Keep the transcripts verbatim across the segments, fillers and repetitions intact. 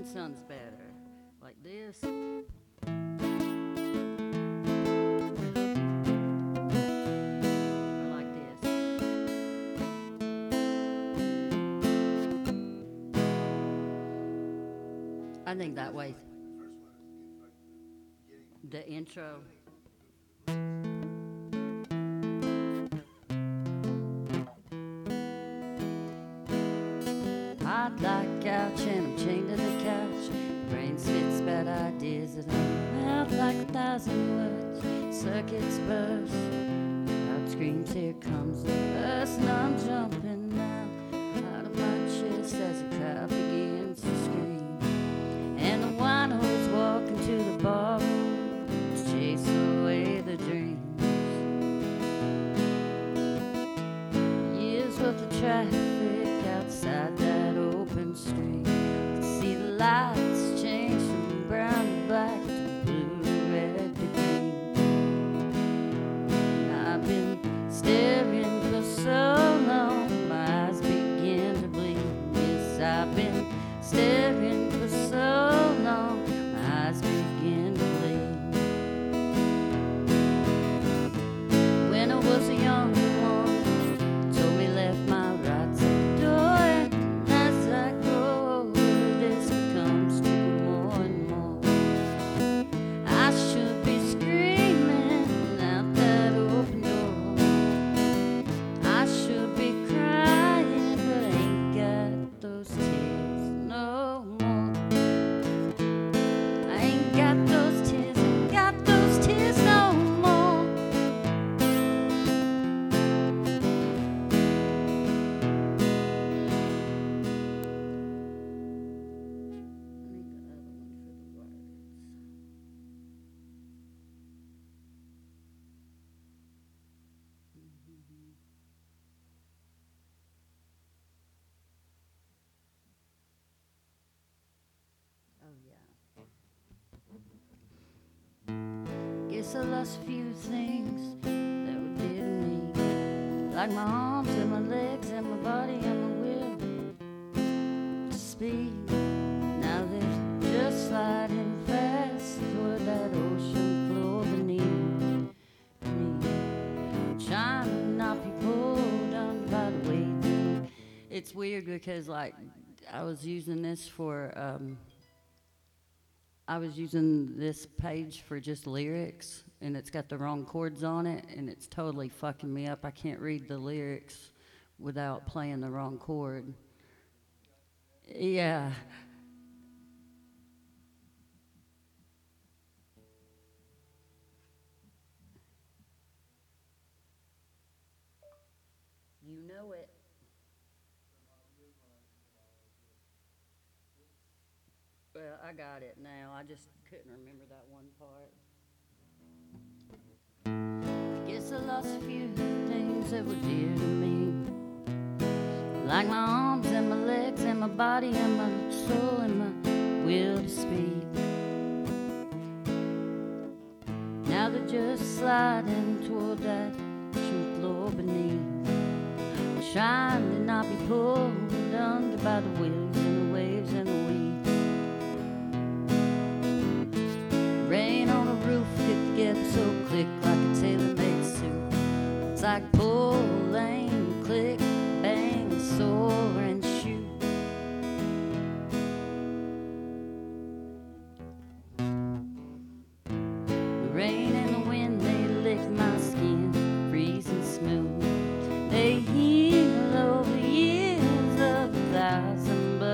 sounds better. Like this. Or like this. I think that way. The intro. Hot like couch and I'm chained to the couch. Brain spits bad ideas that I'm out like a thousand words. Circuits burst. Loud screams, here comes the bus, and I'm jumping now out of my chest as the crowd begins to scream. And the wine hoes walk into the bar to chase away the dreams. Years worth of traffic outside that open street. Could see the lights change from brown to black to blue, red to green. And I've been staring for so long, my eyes begin to bleed. Yes, I've been staring for so long, my eyes begin to bleed. When I was a young one, told me left my rights at the door, and as I grow older, this becomes true more and more. I should be screaming out that open door. I should be crying, but I ain't got those tears no more. I ain't got those tears, ain't got those tears no more. I need the other one for the words. Mhm. Oh yeah. Guess I lost a few things that were dear to me, like my arms and my legs and my body and my will to speak. Now they're just sliding fast toward that ocean floor beneath me, trying to not be pulled under by the waves. It's weird because like I was using this for um, I was using this page for just lyrics, and it's got the wrong chords on it, and it's totally fucking me up. I can't read the lyrics without playing the wrong chord. Yeah. You know it. Well, I got it now. I just couldn't remember that one part. Guess I lost a few things that were dear to me, like my arms and my legs and my body and my soul and my will to speak. Now they're just sliding toward that ocean floor beneath, trying to not be pulled under by the waves and the waves and the weeds. Rain on the roof fit together so click like a tailor-made suit. It's like pull, aim, click, bang, soar and shoot. The rain and the wind, they lick my skin, freezing smooth. They heal over years of a thousand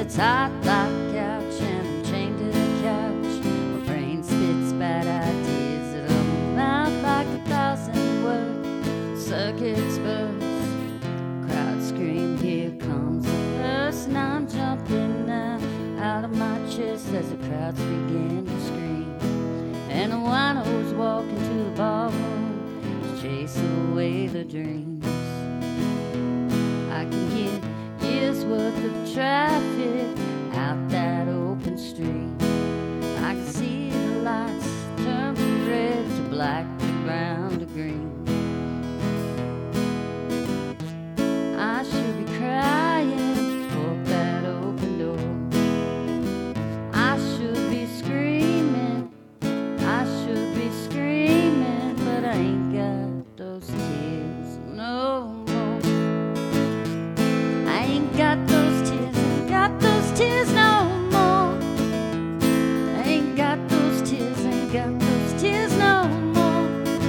it's hot like a couch and I'm chained to the couch. My brain spits bad ideas that on my mouth like a thousand words. Circuits burst, crowd scream, here comes the first. And I'm jumping now out of my chest as the crowds begin to scream. And the winos walk into the ballroom to chase away the dreams. I can hear years worth of traffic out that open street. I can see the lights turn from red to black to brown to green. I should be crying for that open door. I should be screaming, I should be screaming, but I ain't got those tears no more. Got those tears, ain't got those tears no more. Ain't got those tears, ain't got those tears no more.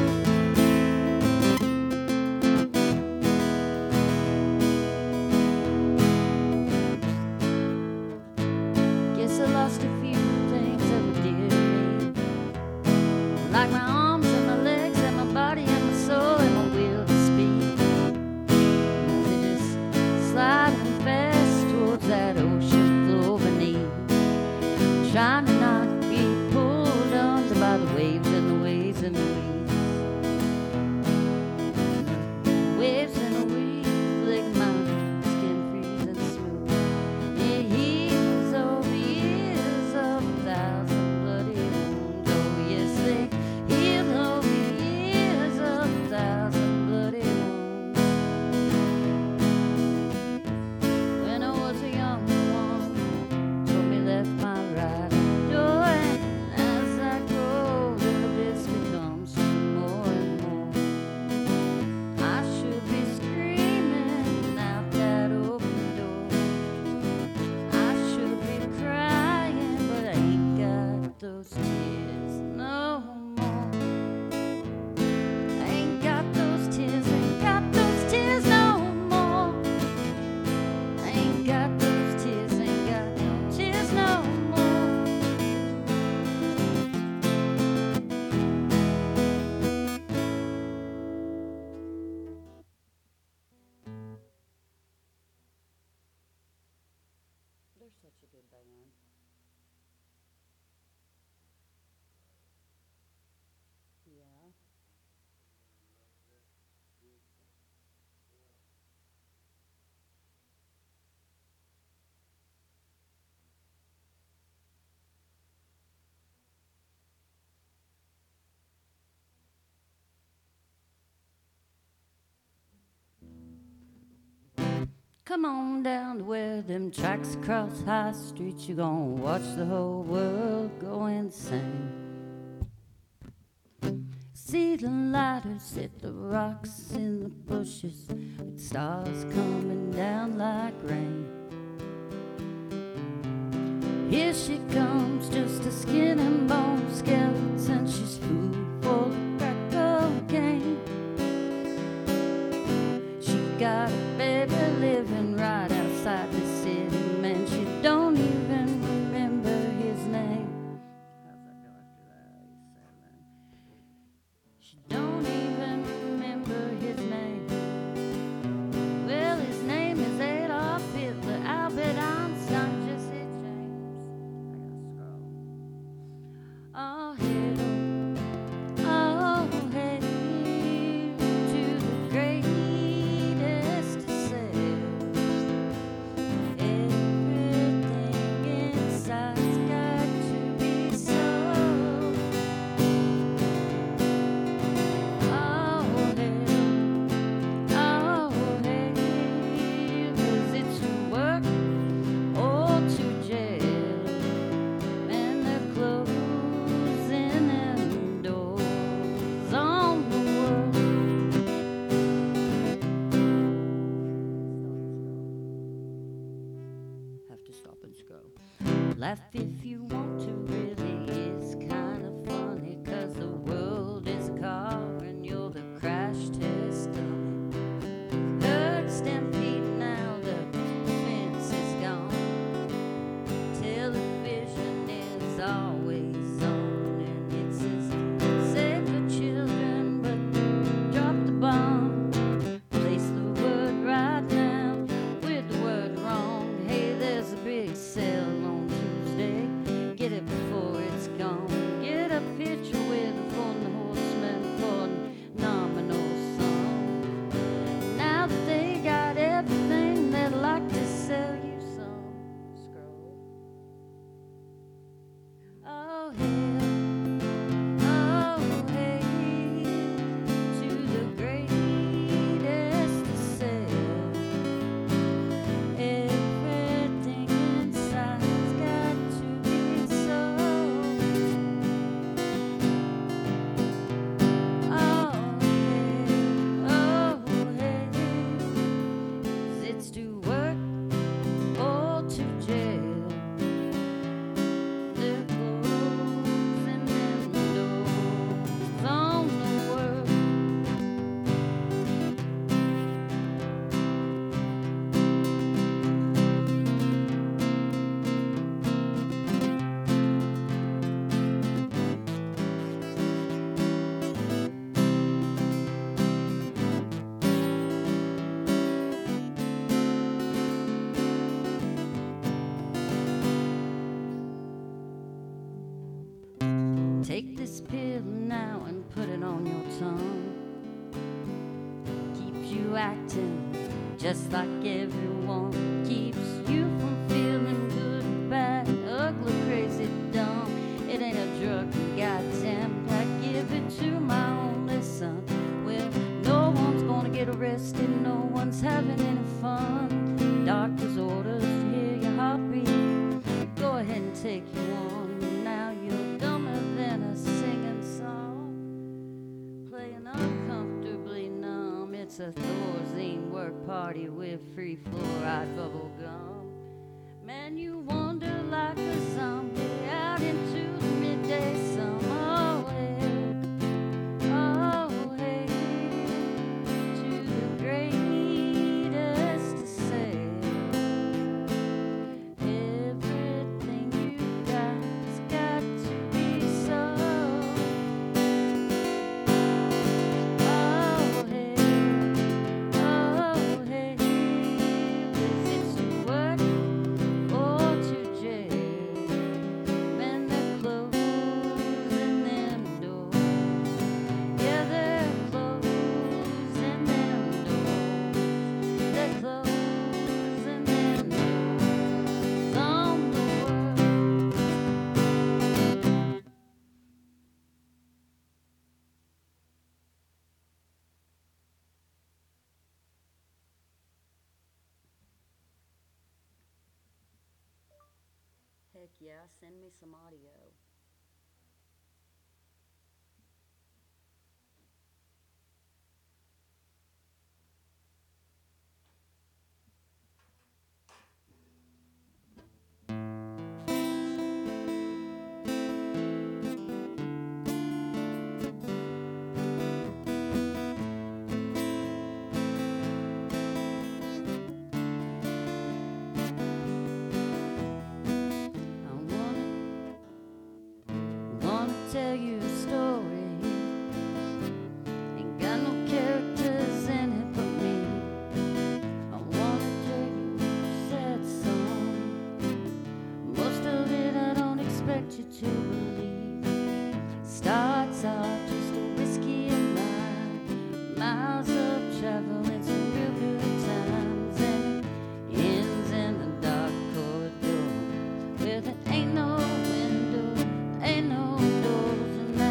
Guess I lost a few things that were dear to me, like my arms and my legs and my body and my soul and my will to speak. They just slide fast towards that ocean floor beneath, trying to not be pulled under by the waves and the waves and the weeds. Waves and the weeds lick my skin freezing smooth. It heals over years of a thousand bloody wounds. Oh yes, they heal over years of a thousand bloody wounds. When I was a young one, told me left my right door, and as I grow older, this becomes more and more. I should be screaming out that open door. I should be crying, but I ain't got those tears no more. I ain't got those tears, ain't got those tears no more. Ain't got those tears, ain't got no tears no more. They're such a good band. Yeah. Come on down to where them tracks cross High Street. You gonna watch the whole world go insane. See the lighters hit the rocks in the bushes, with stars coming down like rain. Here she comes, just a skin and bone skeleton. She's food for the crack cocaine. She got a baby living right outside the city, man. She don't even remember his name. How's that go after that? He's seven. She don't even remember his name. Well, his name is Adolf Hitler, Albert Einstein, Jesse James. I gotta scroll. Oh, hail, oh, hail to the greatest of sails. Everything inside's got to be so. Oh, hail, oh, hail, 'cause it's to work or to jail, and they're closing them doors on the world. Have to stop and scroll. Laugh if you want to, really is kind of funny, 'cause the world is a car and you're the crash test dummy. Heard stampede now, the fence is gone. to work or to jail. They're closing them doors on the world. Take this pill now and put it on your tongue. Keeps you acting just like everyone. Keeps you from feeling good, bad, ugly, crazy, dumb. It ain't a drug, goddamn. I give it to my only son. Well, no one's gonna get arrested, no one's having any fun. Doctor's orders to hear your heartbeat. Go ahead and take you one. Now you're dumber than a singing song, playing uncomfortably numb. It's a Thorazine work party with free fluoride bubble gum. Man, you wander like a zombie out into the midday sun. Oh, hey, oh, hey, to the greatest to say. Everything you got's got to be so. Oh, hey, oh, hey, visits to work or to jail. Man, they're closing them doors. Yeah, they're closing them doors. They're closing them doors on the world. Heck yeah, send me some audio. I wanna, wanna tell you a story. Ain't got no characters in it but me. I wanna tell you a sad song. Most of it I don't expect you to believe. Starts off just a whiskey and rye, miles of travel and some real good times, and it ends in the dark corridor where there ain't no window, ain't no doors, and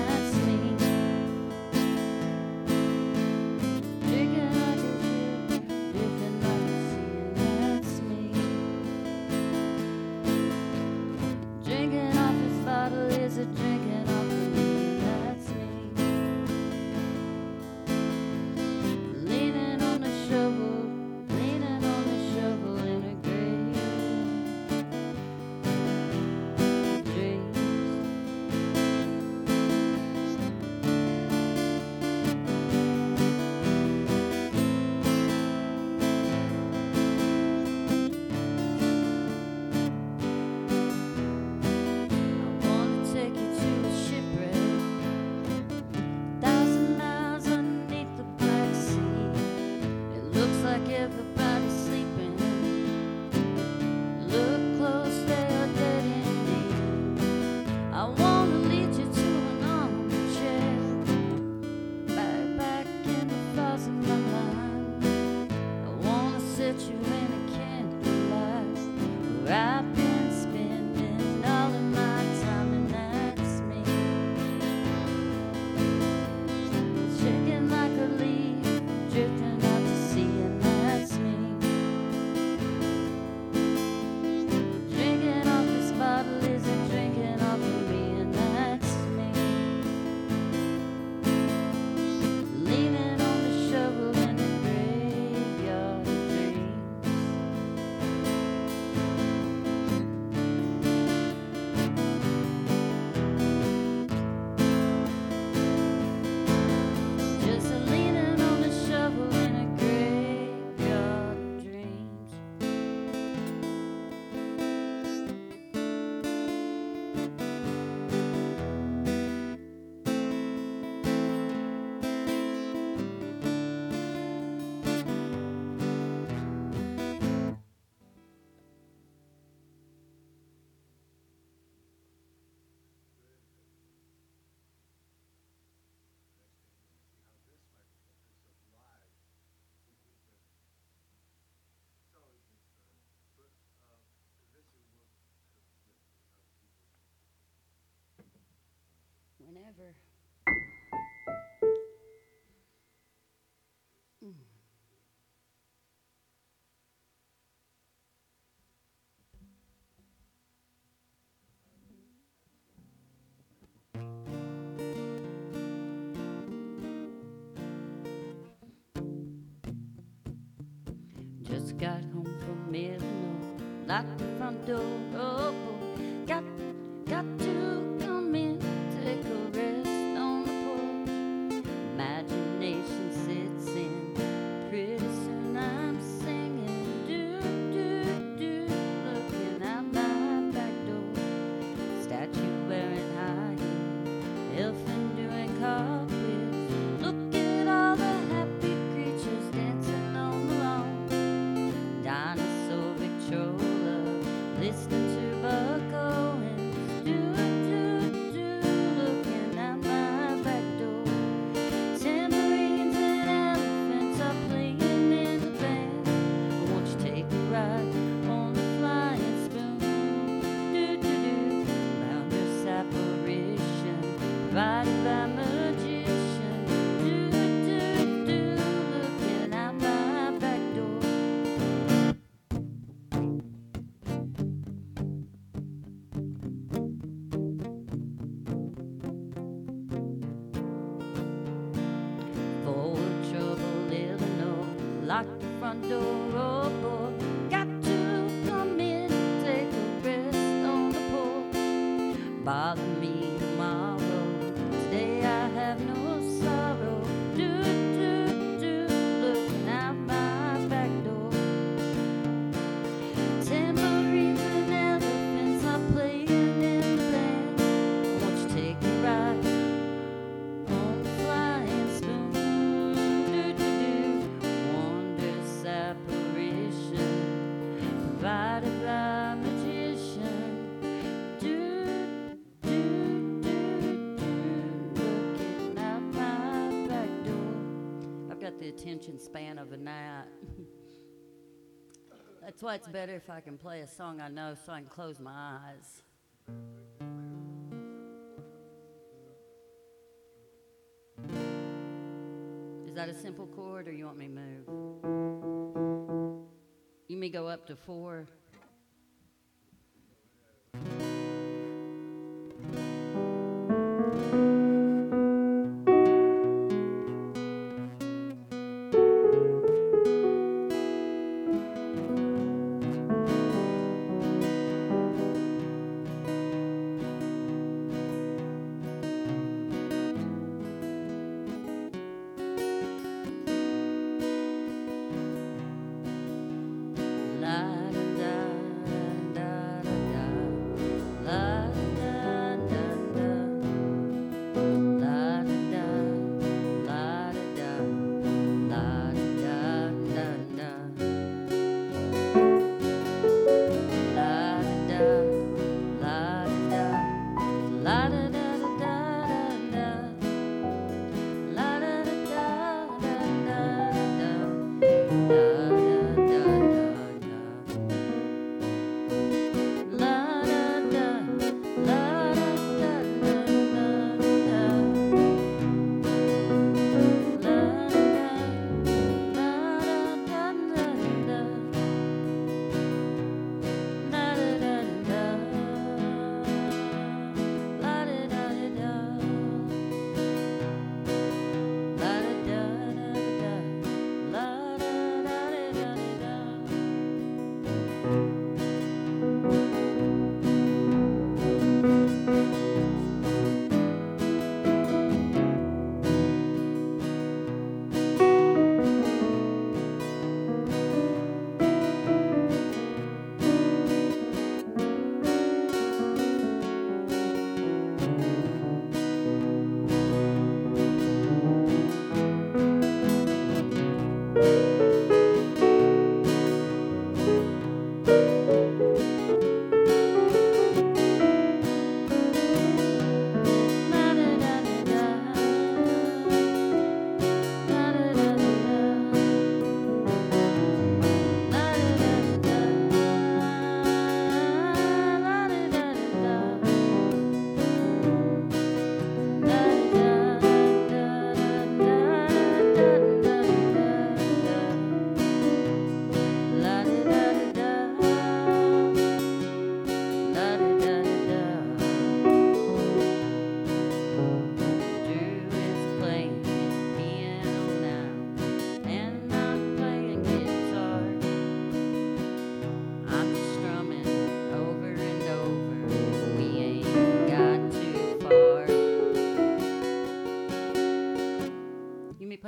whenever. Mm. Just got home from Illinois, locked the front door. Oh boy, got got to come in, take a rest on the porch. Imagination sits in, pretty soon I'm singing, do do do, looking out my back door. Statue wearing high heels, elfin doing cartwheels. Look at all the happy creatures dancing on the lawn. Dinosaur Victrola, listening to Buck Owens, do do do, looking out my back door. Tambourines and elephants are playing in the band. Won't you take a ride on the flying spoon? Do do do, boundless apparition provided by magician. Do do do, looking out my back door. Forward trouble, Illinois, lock the front door. Oh boy, got to come in, take a rest on the porch. Bother me tomorrow, today I have no sorrow. Do do do, looking out my back door. Tambourines and elephants are playing in the band. Won't you take a ride on the flying spoon? Do do do, wondrous apparition provided by magician. Do do do do, looking out my back door. I've got the attention span of a gnat. That's why it's better if I can play a song I know so I can close my eyes. Is that a simple chord or you want me to move? You may go up to four. La da da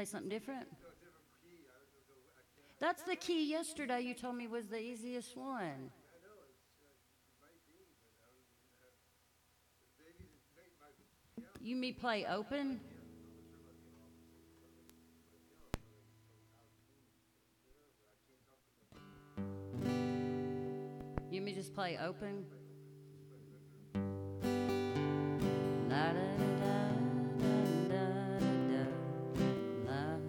something different? That's the key yesterday you told me was the easiest one. You me play open? You me just play open? La da da da da da da.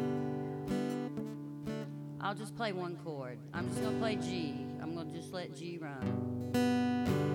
I'll just play one chord. I'm just gonna play G. I'm gonna just let G run.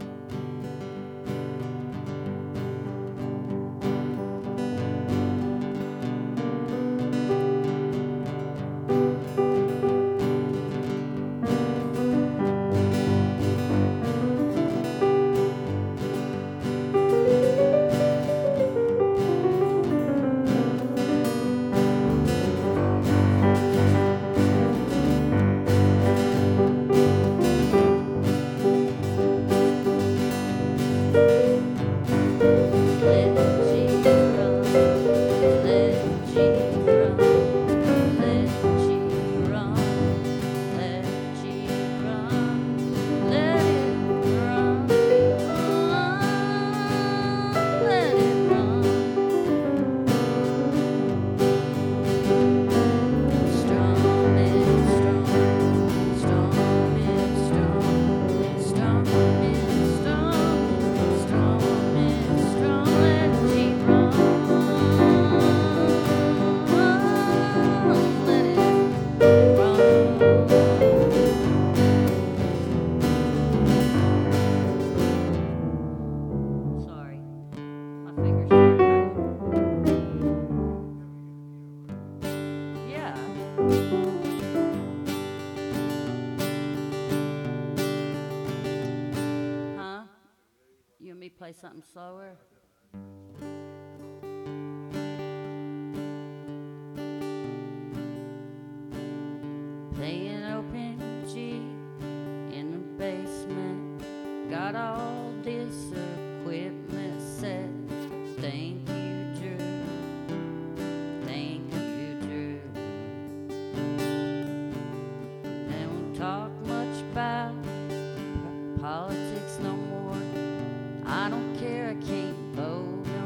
Play something slower. Playing open G in the basement. Got all this equipment set. Thank you, Drew. Thank you, Drew. And won't talk much about politics no more. I don't care, I can't vote no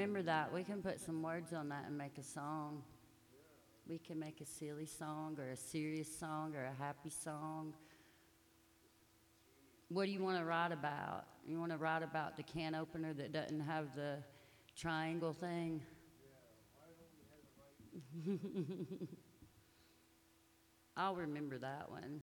remember that. We can put some words on that and make a song. We can make a silly song or a serious song or a happy song. What do you want to write about? You want to write about the can opener that doesn't have the triangle thing? I'll remember that one.